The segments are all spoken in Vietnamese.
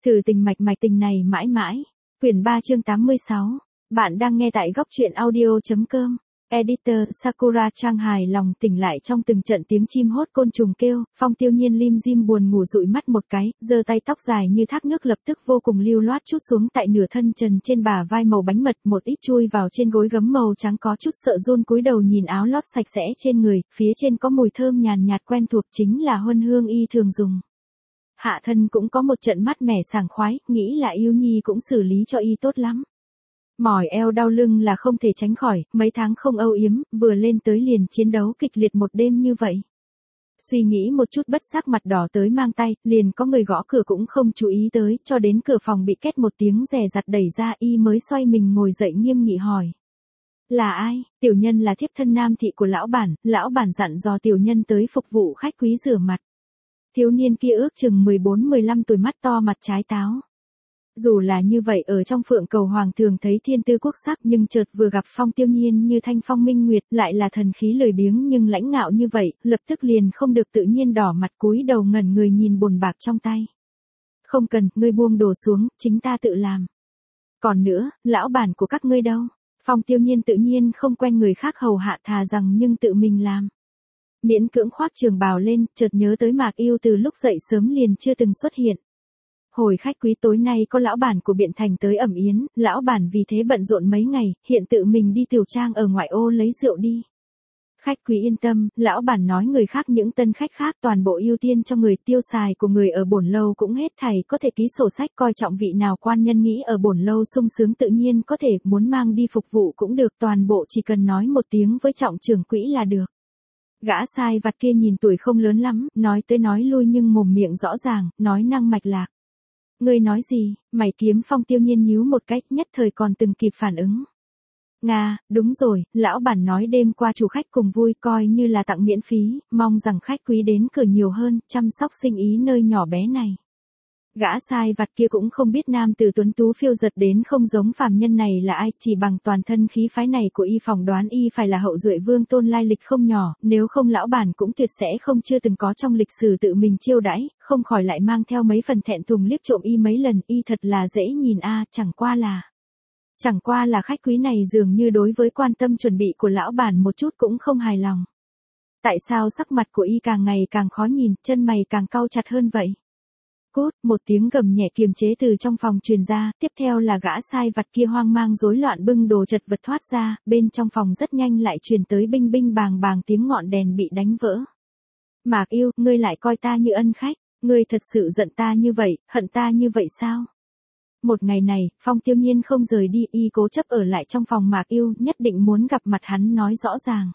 Thử tình mạch mạch tình này mãi mãi. Quyển 3 chương 86. Bạn đang nghe tại góc truyện audio.com. Editor Sakura Trang hài lòng tỉnh lại trong từng trận tiếng chim hót côn trùng kêu, Phong Tiêu Nhiên lim dim buồn ngủ dụi mắt một cái, giơ tay tóc dài như thác nước lập tức vô cùng lưu loát trút xuống tại nửa thân trần trên bả vai màu bánh mật, một ít chui vào trên gối gấm màu trắng có chút sợ run cúi đầu nhìn áo lót sạch sẽ trên người, phía trên có mùi thơm nhàn nhạt quen thuộc chính là huân hương y thường dùng. Hạ thân cũng có một trận mát mẻ sảng khoái, nghĩ là yêu nhi cũng xử lý cho y tốt lắm. Mỏi eo đau lưng là không thể tránh khỏi, mấy tháng không âu yếm, vừa lên tới liền chiến đấu kịch liệt một đêm như vậy. Suy nghĩ một chút bất giác mặt đỏ tới mang tay, liền có người gõ cửa cũng không chú ý tới, cho đến cửa phòng bị két một tiếng rè rặt đẩy ra y mới xoay mình ngồi dậy nghiêm nghị hỏi. Là ai? Tiểu nhân là thiếp thân nam thị của lão bản dặn dò tiểu nhân tới phục vụ khách quý rửa mặt. Thiếu niên kia ước chừng 14-15 tuổi mắt to mặt trái táo. Dù là như vậy ở trong Phượng Cầu Hoàng thường thấy thiên tư quốc sắc nhưng chợt vừa gặp Phong Tiêu Nhiên như thanh phong minh nguyệt lại là thần khí lười biếng nhưng lãnh ngạo như vậy, lập tức liền không được tự nhiên đỏ mặt cúi đầu ngẩn người nhìn bồn bạc trong tay. Không cần, ngươi buông đồ xuống, chính ta tự làm. Còn nữa, lão bản của các ngươi đâu? Phong Tiêu Nhiên tự nhiên không quen người khác hầu hạ thà rằng nhưng tự mình làm. Miễn cưỡng khoác trường bào lên, chợt nhớ tới Mạc Yêu từ lúc dậy sớm liền chưa từng xuất hiện. Hồi khách quý tối nay có lão bản của Biện Thành tới ẩm yến, lão bản vì thế bận rộn mấy ngày, hiện tự mình đi tiểu trang ở ngoại ô lấy rượu đi. Khách quý yên tâm, lão bản nói người khác những tân khách khác toàn bộ ưu tiên cho người tiêu xài của người ở bổn lâu cũng hết thảy có thể ký sổ sách coi trọng vị nào quan nhân nghĩ ở bổn lâu sung sướng tự nhiên có thể muốn mang đi phục vụ cũng được toàn bộ chỉ cần nói một tiếng với trọng trưởng quỹ là được. Gã sai vặt kia nhìn tuổi không lớn lắm, nói tới nói lui nhưng mồm miệng rõ ràng, nói năng mạch lạc. Ngươi nói gì? Mày kiếm Phong Tiêu Nhiên nhíu một cách nhất thời còn từng kịp phản ứng. Nga, đúng rồi, lão bản nói đêm qua chủ khách cùng vui coi như là tặng miễn phí, mong rằng khách quý đến cửa nhiều hơn, chăm sóc sinh ý nơi nhỏ bé này. Gã sai vặt kia cũng không biết nam tử tuấn tú phiêu giật đến không giống phàm nhân này là ai, chỉ bằng toàn thân khí phái này của y phỏng đoán y phải là hậu duệ vương tôn lai lịch không nhỏ, nếu không lão bản cũng tuyệt sẽ không chưa từng có trong lịch sử tự mình chiêu đãi, không khỏi lại mang theo mấy phần thẹn thùng liếc trộm y mấy lần, y thật là dễ nhìn chẳng qua là khách quý này dường như đối với quan tâm chuẩn bị của lão bản một chút cũng không hài lòng. Tại sao sắc mặt của y càng ngày càng khó nhìn, chân mày càng cau chặt hơn vậy? Cút, một tiếng gầm nhẹ kiềm chế từ trong phòng truyền ra, tiếp theo là gã sai vặt kia hoang mang rối loạn bưng đồ chật vật thoát ra, bên trong phòng rất nhanh lại truyền tới binh binh bàng bàng tiếng ngọn đèn bị đánh vỡ. Mạc Yêu, ngươi lại coi ta như ân khách, ngươi thật sự giận ta như vậy, hận ta như vậy sao? Một ngày này, Phong Tiêu Nhiên không rời đi, y cố chấp ở lại trong phòng Mạc Yêu, nhất định muốn gặp mặt hắn nói rõ ràng.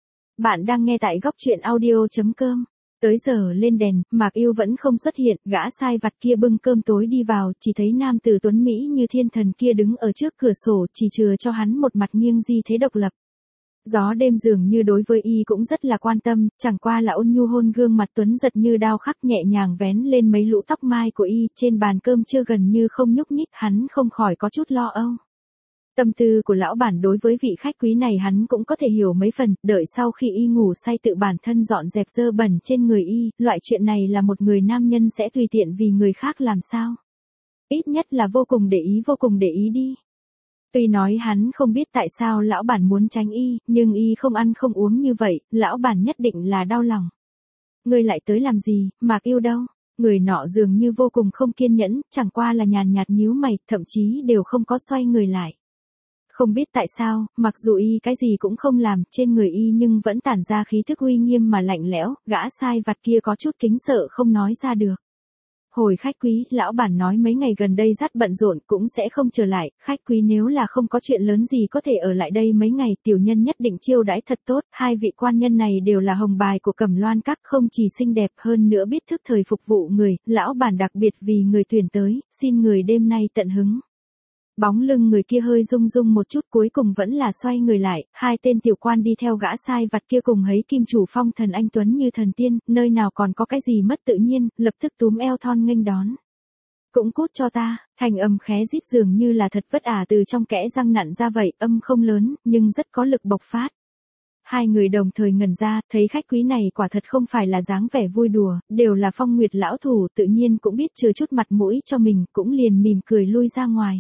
Bạn đang nghe tại góc truyện audio.com. Tới giờ lên đèn, Mạc Yêu vẫn không xuất hiện, gã sai vặt kia bưng cơm tối đi vào, chỉ thấy nam tử tuấn Mỹ như thiên thần kia đứng ở trước cửa sổ, chỉ chừa cho hắn một mặt nghiêng di thế độc lập. Gió đêm dường như đối với y cũng rất là quan tâm, chẳng qua là ôn nhu hôn gương mặt tuấn giật như đao khắc nhẹ nhàng vén lên mấy lũ tóc mai của y, trên bàn cơm chưa gần như không nhúc nhích, hắn không khỏi có chút lo âu. Tâm tư của lão bản đối với vị khách quý này hắn cũng có thể hiểu mấy phần, đợi sau khi y ngủ say tự bản thân dọn dẹp dơ bẩn trên người y, loại chuyện này là một người nam nhân sẽ tùy tiện vì người khác làm sao? Ít nhất là vô cùng để ý đi. Tuy nói hắn không biết tại sao lão bản muốn tránh y, nhưng y không ăn không uống như vậy, lão bản nhất định là đau lòng. Ngươi lại tới làm gì, Mạc Yêu đâu? Người nọ dường như vô cùng không kiên nhẫn, chẳng qua là nhàn nhạt nhíu mày, thậm chí đều không có xoay người lại. Không biết tại sao, mặc dù y cái gì cũng không làm, trên người y nhưng vẫn tản ra khí thức uy nghiêm mà lạnh lẽo, gã sai vặt kia có chút kính sợ không nói ra được. Hồi khách quý, lão bản nói mấy ngày gần đây rất bận rộn cũng sẽ không trở lại, khách quý nếu là không có chuyện lớn gì có thể ở lại đây mấy ngày, tiểu nhân nhất định chiêu đãi thật tốt, hai vị quan nhân này đều là hồng bài của Cẩm Loan Các, không chỉ xinh đẹp hơn nữa biết thức thời phục vụ người, lão bản đặc biệt vì người tuyển tới, xin người đêm nay tận hứng. Bóng lưng người kia hơi rung rung một chút cuối cùng vẫn là xoay người lại, hai tên tiểu quan đi theo gã sai vặt kia cùng hấy kim chủ Phong thần anh tuấn như thần tiên, nơi nào còn có cái gì mất tự nhiên, lập tức túm eo thon nghênh đón. Cũng cút cho ta, thành âm khé rít dường như là thật vất từ trong kẽ răng nặn ra vậy, âm không lớn, nhưng rất có lực bộc phát. Hai người đồng thời ngẩn ra, thấy khách quý này quả thật không phải là dáng vẻ vui đùa, đều là Phong Nguyệt lão thủ, tự nhiên cũng biết chừa chút mặt mũi cho mình, cũng liền mỉm cười lui ra ngoài.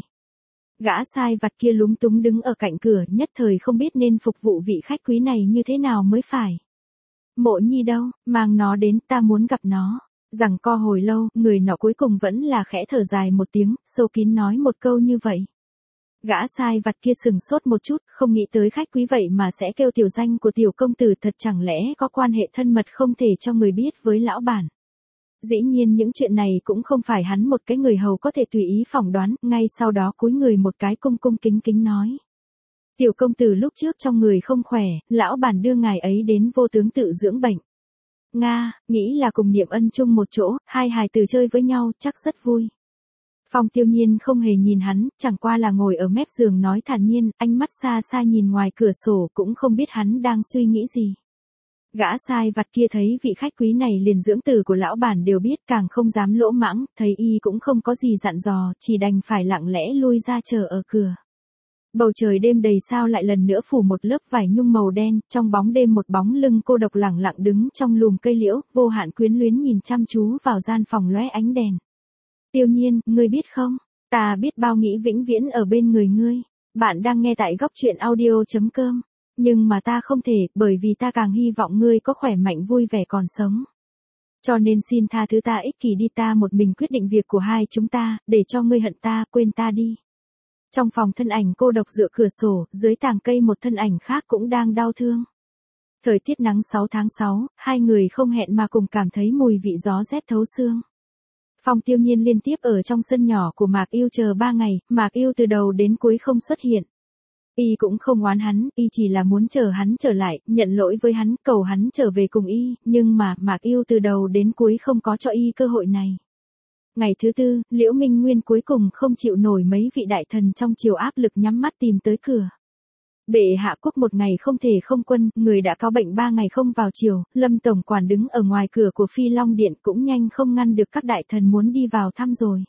Gã sai vặt kia lúng túng đứng ở cạnh cửa, nhất thời không biết nên phục vụ vị khách quý này như thế nào mới phải. Mộ Nhi đâu, mang nó đến, ta muốn gặp nó. Rằng co hồi lâu, người nọ cuối cùng vẫn là khẽ thở dài một tiếng, sâu kín nói một câu như vậy. Gã sai vặt kia sừng sốt một chút, không nghĩ tới khách quý vậy mà sẽ kêu tiểu danh của tiểu công tử, thật chẳng lẽ có quan hệ thân mật không thể cho người biết với lão bản. Dĩ nhiên những chuyện này cũng không phải hắn một cái người hầu có thể tùy ý phỏng đoán, ngay sau đó cúi người một cái cung cung kính kính nói. Tiểu công tử lúc trước trong người không khỏe, lão bản đưa ngài ấy đến vô tướng tự dưỡng bệnh. Nga, nghĩ là cùng niệm ân chung một chỗ, hai hài tử chơi với nhau, chắc rất vui. Phong Tiêu Nhiên không hề nhìn hắn, chẳng qua là ngồi ở mép giường nói thản nhiên, ánh mắt xa xa nhìn ngoài cửa sổ, cũng không biết hắn đang suy nghĩ gì. Gã sai vặt kia thấy vị khách quý này liền dưỡng tử của lão bản đều biết, càng không dám lỗ mãng, thấy y cũng không có gì dặn dò, chỉ đành phải lặng lẽ lui ra chờ ở cửa. Bầu trời đêm đầy sao lại lần nữa phủ một lớp vải nhung màu đen, trong bóng đêm một bóng lưng cô độc lẳng lặng đứng trong lùm cây liễu, vô hạn quyến luyến nhìn chăm chú vào gian phòng lóe ánh đèn. Tiêu Nhiên, ngươi biết không, ta biết bao nghĩ vĩnh viễn ở bên người ngươi. Bạn đang nghe tại góc truyện audio.com. Nhưng mà ta không thể, bởi vì ta càng hy vọng ngươi có khỏe mạnh vui vẻ còn sống. Cho nên xin tha thứ ta ích kỷ đi, ta một mình quyết định việc của hai chúng ta, để cho ngươi hận ta, quên ta đi. Trong phòng thân ảnh cô độc dựa cửa sổ, dưới tàng cây một thân ảnh khác cũng đang đau thương. Thời tiết nắng 6 tháng 6, hai người không hẹn mà cùng cảm thấy mùi vị gió rét thấu xương. Phong Tiêu Nhiên liên tiếp ở trong sân nhỏ của Mạc Yêu chờ 3 ngày, Mạc Yêu từ đầu đến cuối không xuất hiện. Y cũng không oán hắn, y chỉ là muốn chờ hắn trở lại, nhận lỗi với hắn, cầu hắn trở về cùng y, nhưng mà Mạc Yêu từ đầu đến cuối không có cho y cơ hội này. Ngày thứ tư, Liễu Minh Nguyên cuối cùng không chịu nổi mấy vị đại thần trong triều áp lực nhắm mắt tìm tới cửa. Bệ hạ quốc một ngày không thể không quân, người đã có bệnh 3 ngày không vào triều, Lâm tổng quản đứng ở ngoài cửa của Phi Long Điện cũng nhanh không ngăn được các đại thần muốn đi vào thăm rồi.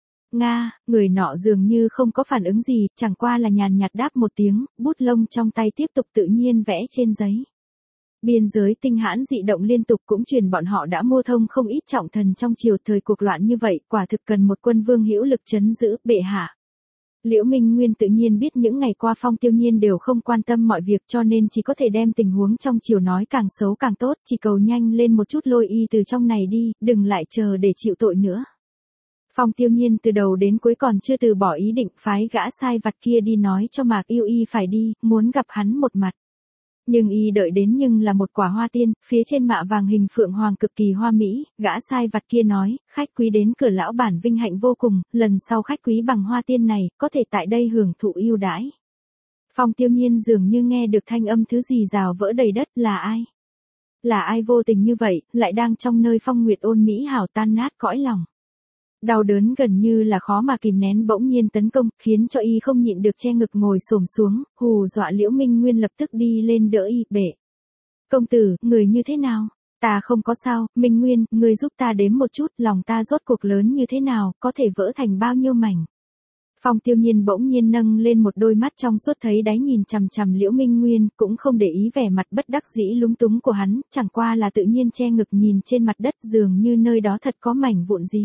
Nga, người nọ dường như không có phản ứng gì, chẳng qua là nhàn nhạt đáp một tiếng, bút lông trong tay tiếp tục tự nhiên vẽ trên giấy. Biên giới tinh hãn dị động liên tục cũng truyền bọn họ đã mua thông không ít trọng thần trong triều, thời cuộc loạn như vậy, quả thực cần một quân vương hữu lực trấn giữ, bệ hạ. Liễu Minh Nguyên tự nhiên biết những ngày qua Phong Tiêu Nhiên đều không quan tâm mọi việc, cho nên chỉ có thể đem tình huống trong triều nói càng xấu càng tốt, chỉ cầu nhanh lên một chút lôi y từ trong này đi, đừng lại chờ để chịu tội nữa. Phong Tiêu Nhiên từ đầu đến cuối còn chưa từ bỏ ý định, phái gã sai vặt kia đi nói cho Mạc Yêu y phải đi, muốn gặp hắn một mặt. Nhưng y đợi đến nhưng là một quả hoa tiên, phía trên mạ vàng hình phượng hoàng cực kỳ hoa mỹ, gã sai vặt kia nói, khách quý đến cửa lão bản vinh hạnh vô cùng, lần sau khách quý bằng hoa tiên này, có thể tại đây hưởng thụ ưu đãi. Phong Tiêu Nhiên dường như nghe được thanh âm thứ gì rào vỡ đầy đất, là ai? Là ai vô tình như vậy, lại đang trong nơi phong nguyệt ôn mỹ hảo tan nát cõi lòng. Đau đớn gần như là khó mà kìm nén bỗng nhiên tấn công, khiến cho y không nhịn được che ngực ngồi xổm xuống, hù dọa Liễu Minh Nguyên lập tức đi lên đỡ y, bệ. Công tử, người như thế nào? Ta không có sao, Minh Nguyên, người giúp ta đếm một chút, lòng ta rốt cuộc lớn như thế nào, có thể vỡ thành bao nhiêu mảnh. Phong Tiêu Nhiên bỗng nhiên nâng lên một đôi mắt trong suốt thấy đáy nhìn chằm chằm Liễu Minh Nguyên, cũng không để ý vẻ mặt bất đắc dĩ lúng túng của hắn, chẳng qua là tự nhiên che ngực nhìn trên mặt đất, dường như nơi đó thật có mảnh vụn gì.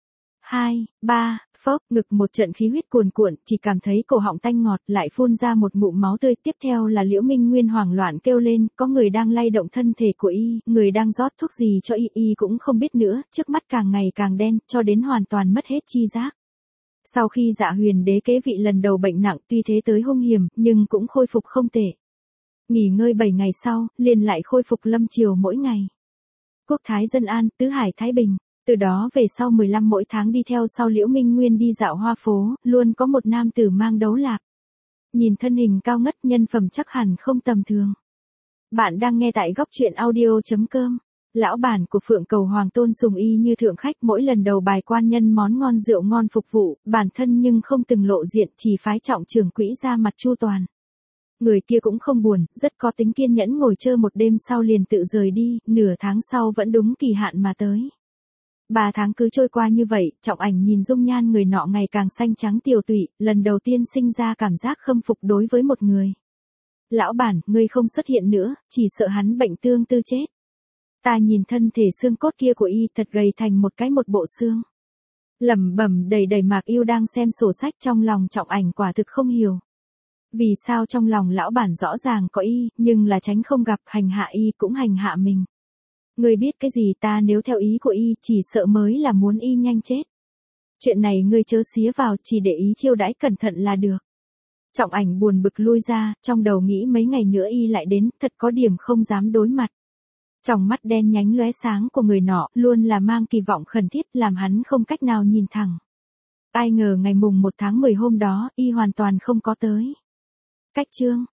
2, 3, phốc, ngực một trận khí huyết cuồn cuộn, chỉ cảm thấy cổ họng tanh ngọt, lại phun ra một ngụm máu tươi, tiếp theo là Liễu Minh Nguyên hoảng loạn kêu lên, có người đang lay động thân thể của y, người đang rót thuốc gì cho y cũng không biết nữa, trước mắt càng ngày càng đen, cho đến hoàn toàn mất hết chi giác. Sau khi Dạ Huyền Đế kế vị lần đầu bệnh nặng, tuy thế tới hung hiểm, nhưng cũng khôi phục không tệ. Nghỉ ngơi 7 ngày sau, liền lại khôi phục lâm triều mỗi ngày. Quốc thái dân an, tứ hải thái bình. Từ đó về sau 15 mỗi tháng đi theo sau Liễu Minh Nguyên đi dạo hoa phố, luôn có một nam tử mang đấu lạc. Nhìn thân hình cao ngất, nhân phẩm chắc hẳn không tầm thường. Bạn đang nghe tại góc truyện audio.com. Lão bản của Phượng Cầu Hoàng tôn sùng y như thượng khách, mỗi lần đầu bài quan nhân món ngon rượu ngon phục vụ, bản thân nhưng không từng lộ diện, chỉ phái trọng trưởng quỹ ra mặt chu toàn. Người kia cũng không buồn, rất có tính kiên nhẫn, ngồi chơi một đêm sau liền tự rời đi, nửa tháng sau vẫn đúng kỳ hạn mà tới. 3 tháng cứ trôi qua như vậy, Trọng Ảnh nhìn dung nhan người nọ ngày càng xanh trắng tiều tụy, lần đầu tiên sinh ra cảm giác khâm phục đối với một người. Lão bản, ngươi không xuất hiện nữa, chỉ sợ hắn bệnh tương tư chết. Ta nhìn thân thể xương cốt kia của y thật gầy thành một bộ xương. Lẩm bẩm đầy đầy Mạc Yêu đang xem sổ sách trong lòng Trọng Ảnh quả thực không hiểu. Vì sao trong lòng lão bản rõ ràng có y, nhưng là tránh không gặp, hành hạ y cũng hành hạ mình. Ngươi biết cái gì, ta nếu theo ý của y chỉ sợ mới là muốn y nhanh chết. Chuyện này ngươi chớ xía vào, chỉ để ý chiêu đãi cẩn thận là được. Trọng Ảnh buồn bực lui ra, trong đầu nghĩ mấy ngày nữa y lại đến, thật có điểm không dám đối mặt. Trong mắt đen nhánh lóe sáng của người nọ, luôn là mang kỳ vọng khẩn thiết, làm hắn không cách nào nhìn thẳng. Ai ngờ ngày mùng 1 tháng 10 hôm đó, y hoàn toàn không có tới. Cách chương